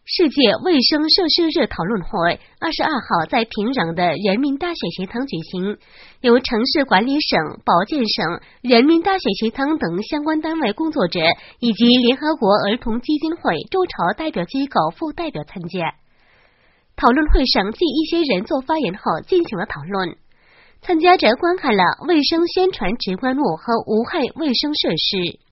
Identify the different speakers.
Speaker 1: 世界卫生设施日讨论会22号在平壤的人民大学食堂举行，由城市管理省、保健省、人民大学食堂等相关单位工作者以及联合国儿童基金会周朝代表机构副代表参加。讨论会上，继一些人做发言后进行了讨论。参加者观看了卫生宣传直观录和无害卫生设施。